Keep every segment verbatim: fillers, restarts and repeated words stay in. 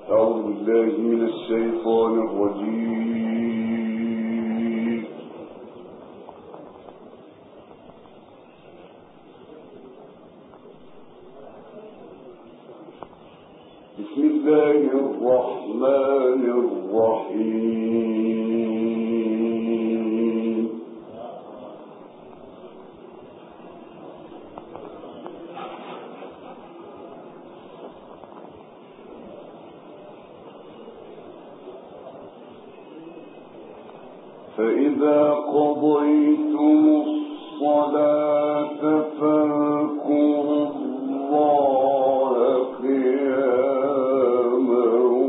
أعوذ بالله من الشيطان الرجيم. بسم الله الرحمن الرحيم. فإذا قضيتم الصلاة فاذكروا الله قياما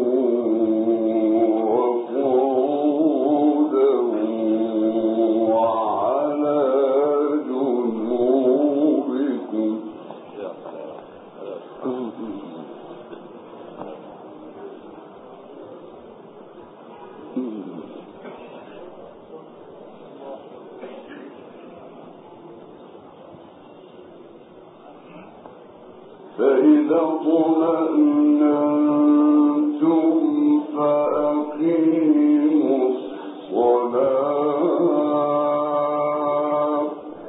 وقعودا وعلى جنوبكم. فإذا اطمأننتم فأقيموا الصلاة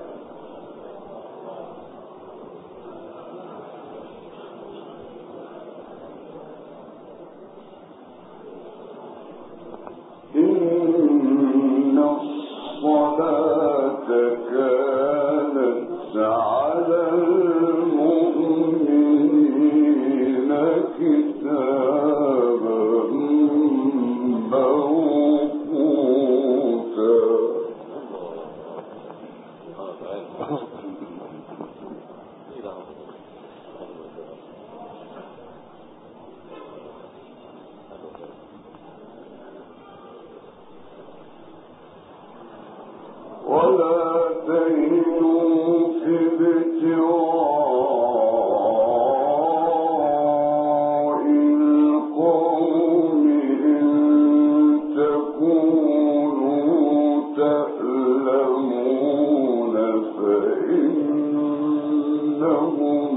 إن الصلاة كانت على المؤمنين كتابا موقوتا. ولا تهنوا في ابتغاء القوم إن تكونوا تألمون فإنهم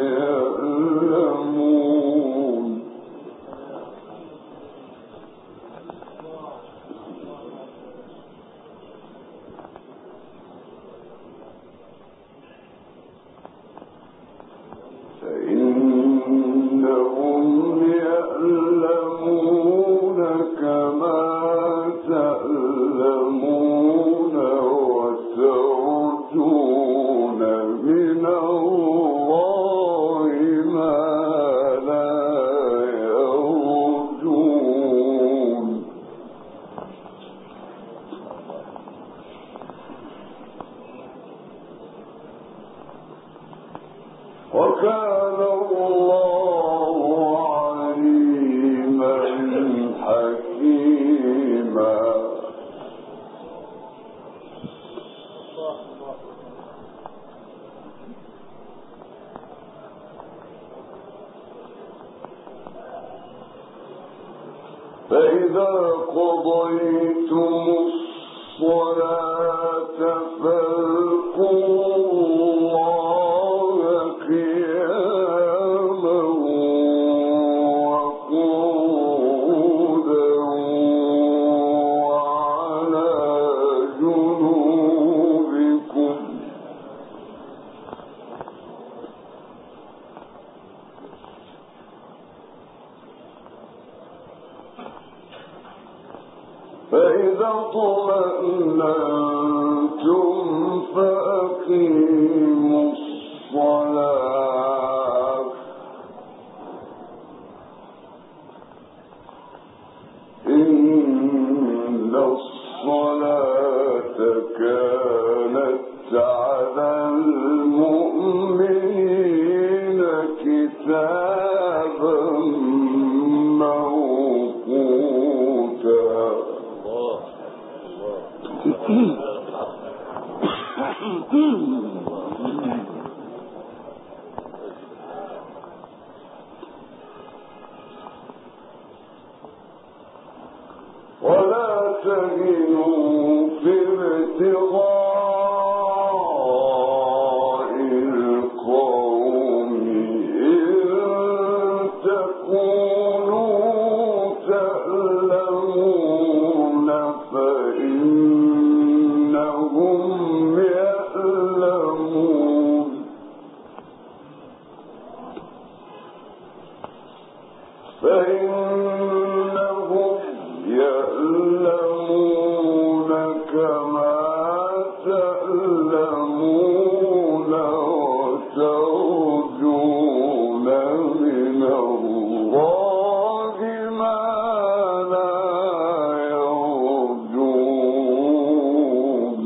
يألمون. فإنهم يألمون كما تألمون وترجون من الله ما لا يرجون. وكان الله عليما حكيما. فإذا قضيتم الصلاة فاذكروا الله قياما وقعودا وعلى جنوبكم. فإذا اطمأننتم فأقيموا الصلاة إن الصلاة كانت على المؤمنين كتابا موقوتا. ولا تهنوا في ابتغاء القوم إن تكونوا فإنهم يألمون كما تألمون وترجون من الله ما لا يرجون.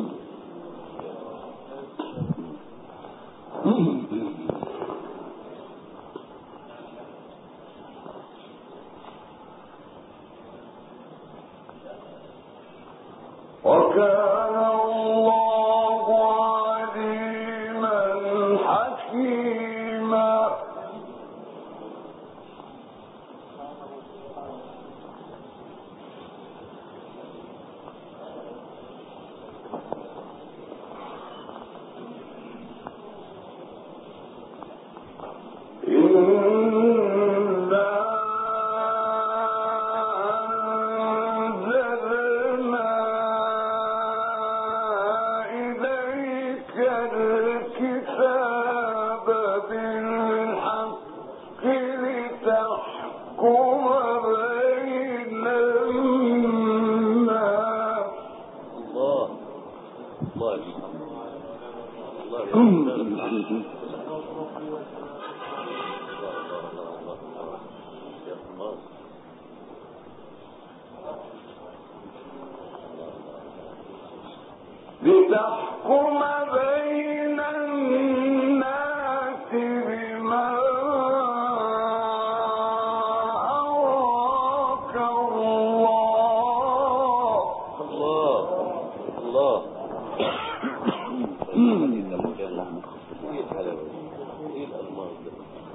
وكان الله عليما حكيما. لتحكم بين الناس بما أراك الله. الله الله ايه الحلاوة ايه الألماس ده.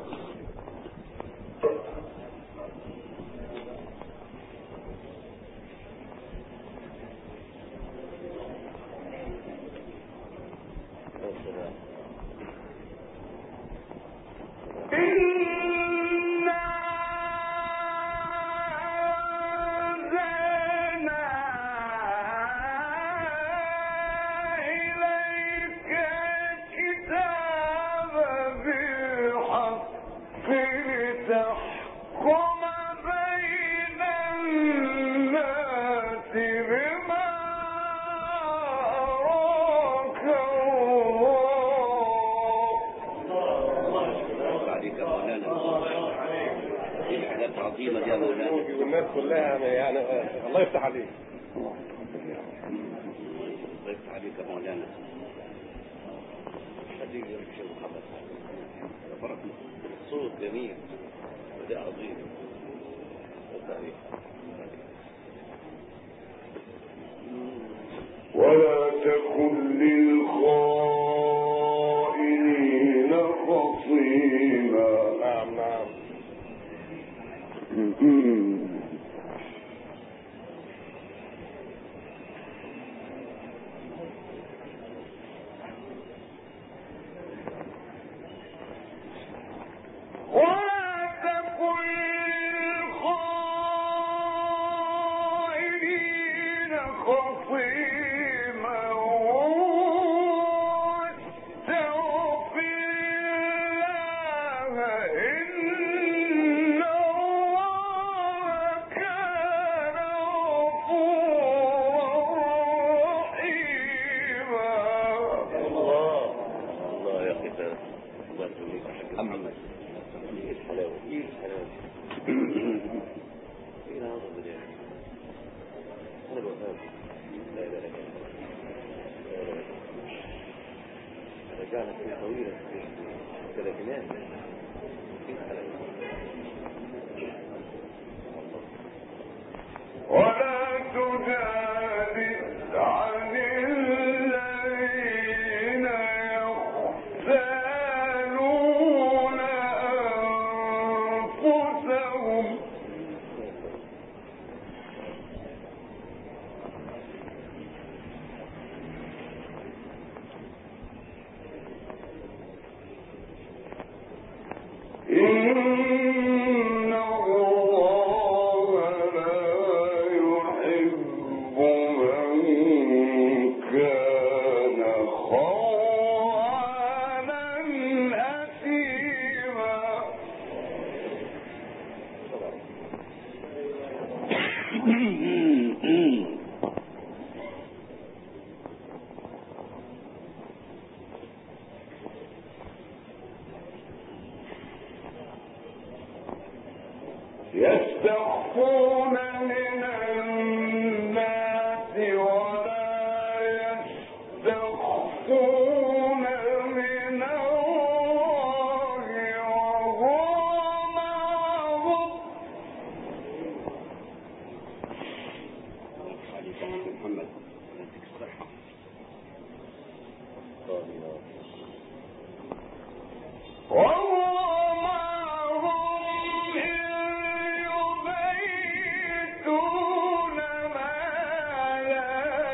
عظيمة يا مولانا والناس كلها يعني الله يفتح عليك الله يفتح عليك يا مولانا. هذه شيء محمد فرق صوت جميل وده عظيم. ولا تكن للخائنين خصيما. نعم نعم. ولا تجادل عن الذين يختالون أنفسهم. إن الله لا يحب من كان خوانا أثيما. يستخفون من الناس ولا يستخفون من الله وهو معهم محمد يديك الصحة. آمين. وهو معهم إذ يبيتون ما لا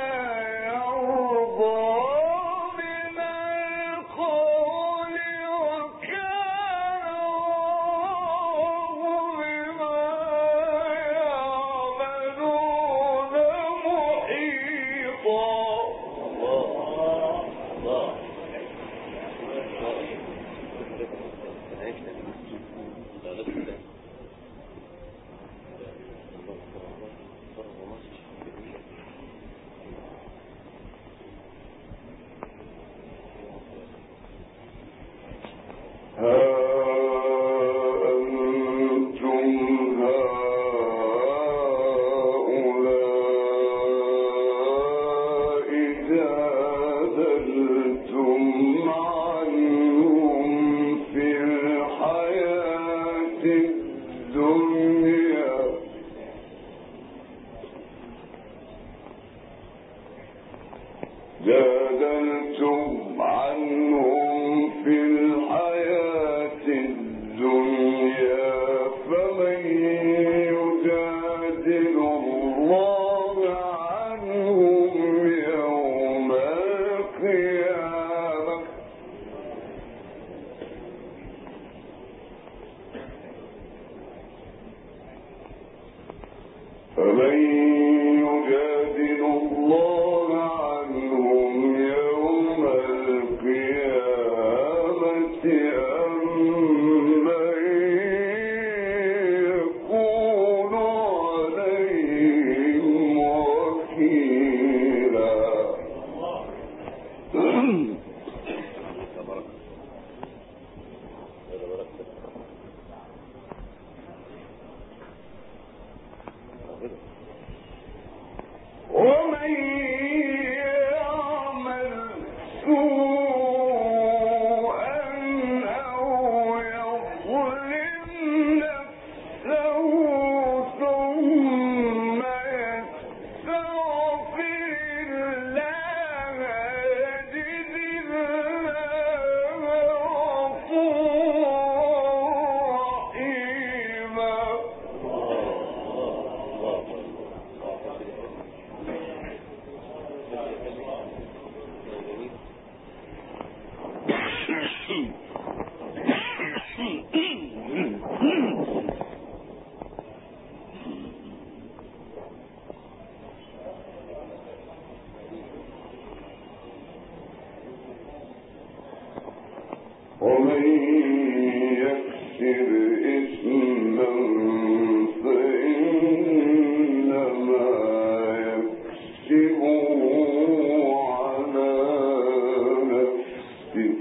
يرضى من القول وكان الله بما يعملون محيطا. جادلتم عنهم في الحياة الدنيا فمن يجادل الله عنهم يوم القيامة فمن يجادل الله عنهم يوم القيامة أم من يكون عليهم وكيلا. ومن يعمل سوءا أو يظلم نفسه ثم يستغفر الله يجد الله غفورا رحيما. ومن يكسب إثما فإنما يكسبه على نفسه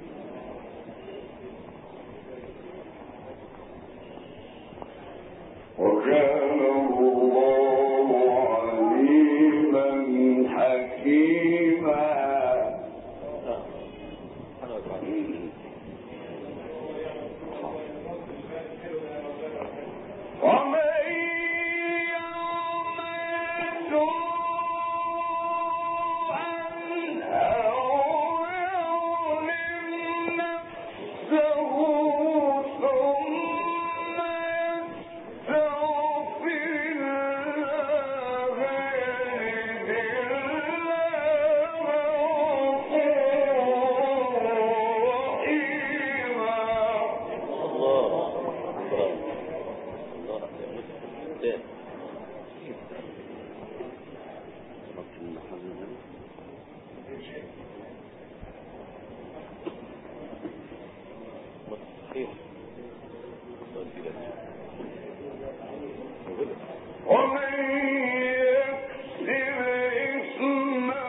وكان الله عليما حكيما. ومن يعمل سوءا أو يظلم نفسه ثم يستغفر الله يجد الله غفورا رحيما. ومن يكسب إثما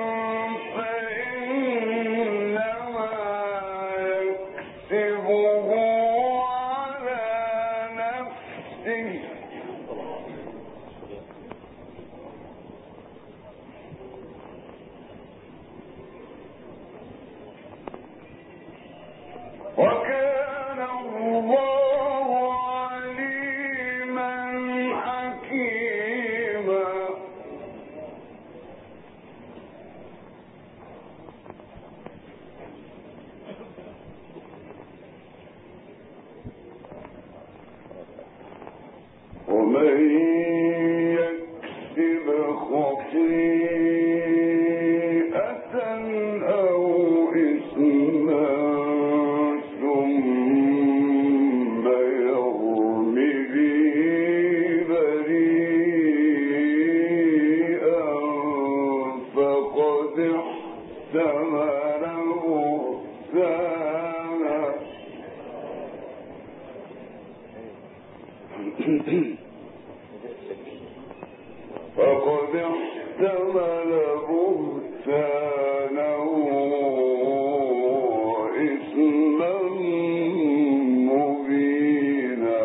فإنما يكسبه على نفسه وكان الله عليما حكيما. ومن يكسب خطيئة أو إثما ثم يرم به بريئا فقد احتمل بهتانا فقد احتمل بهتانا وإثما مبينا.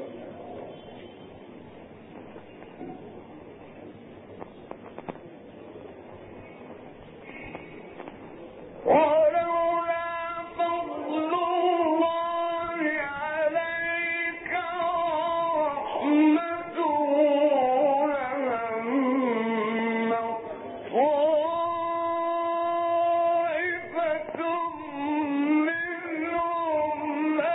ولولا فضل الله عليك ورحمته لهم طائفة منهم أن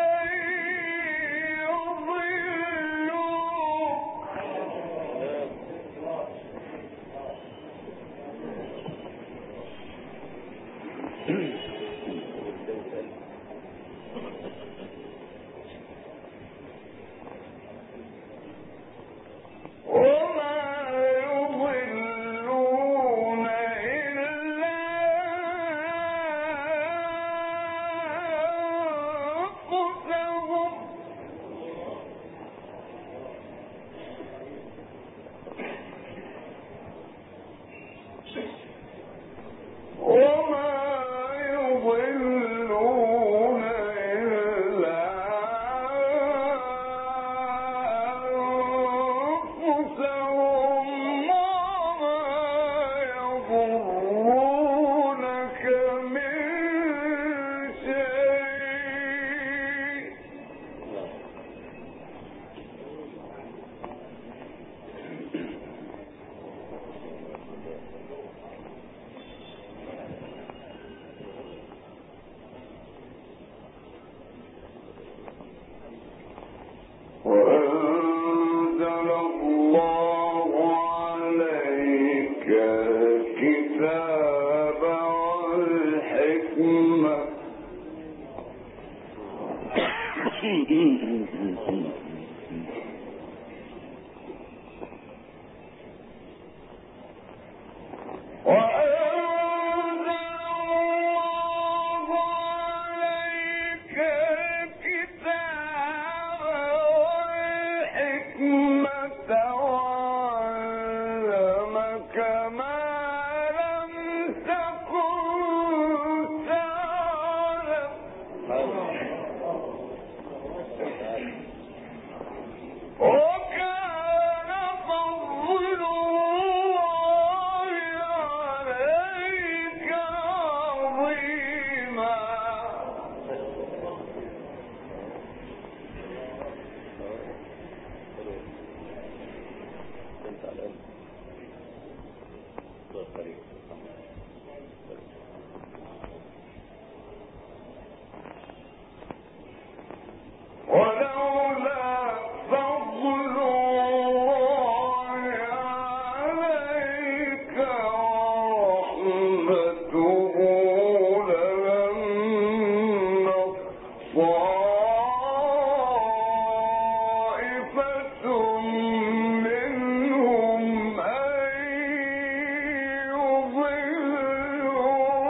وأنزل الله عليك الكتاب والحكمة منهم أن يضلوا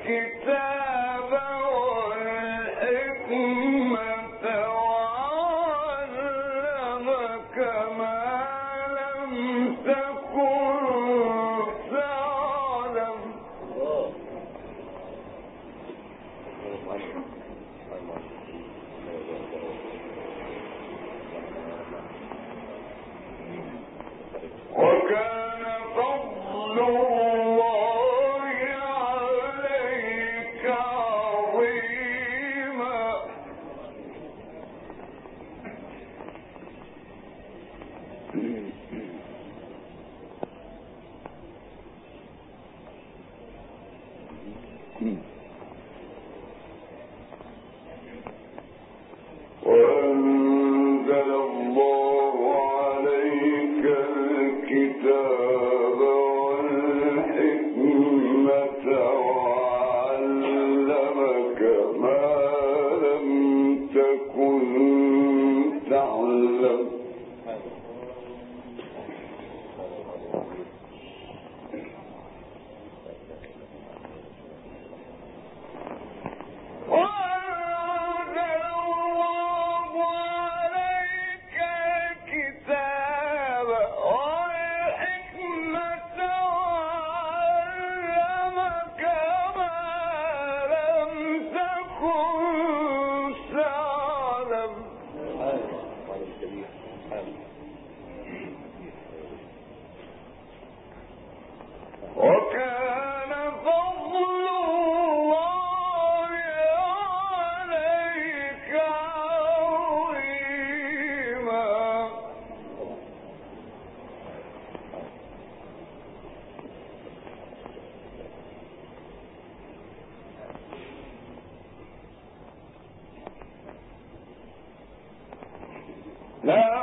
الكتاب والحكمة وعلمك ما لم تكن تعلم. وكان فضل الله عليك عظيما. وأنزل الله عليك الكتاب والحكمة وعلمك ما لم تكن تعلم. وكان فضل الله عليك عظيما. لا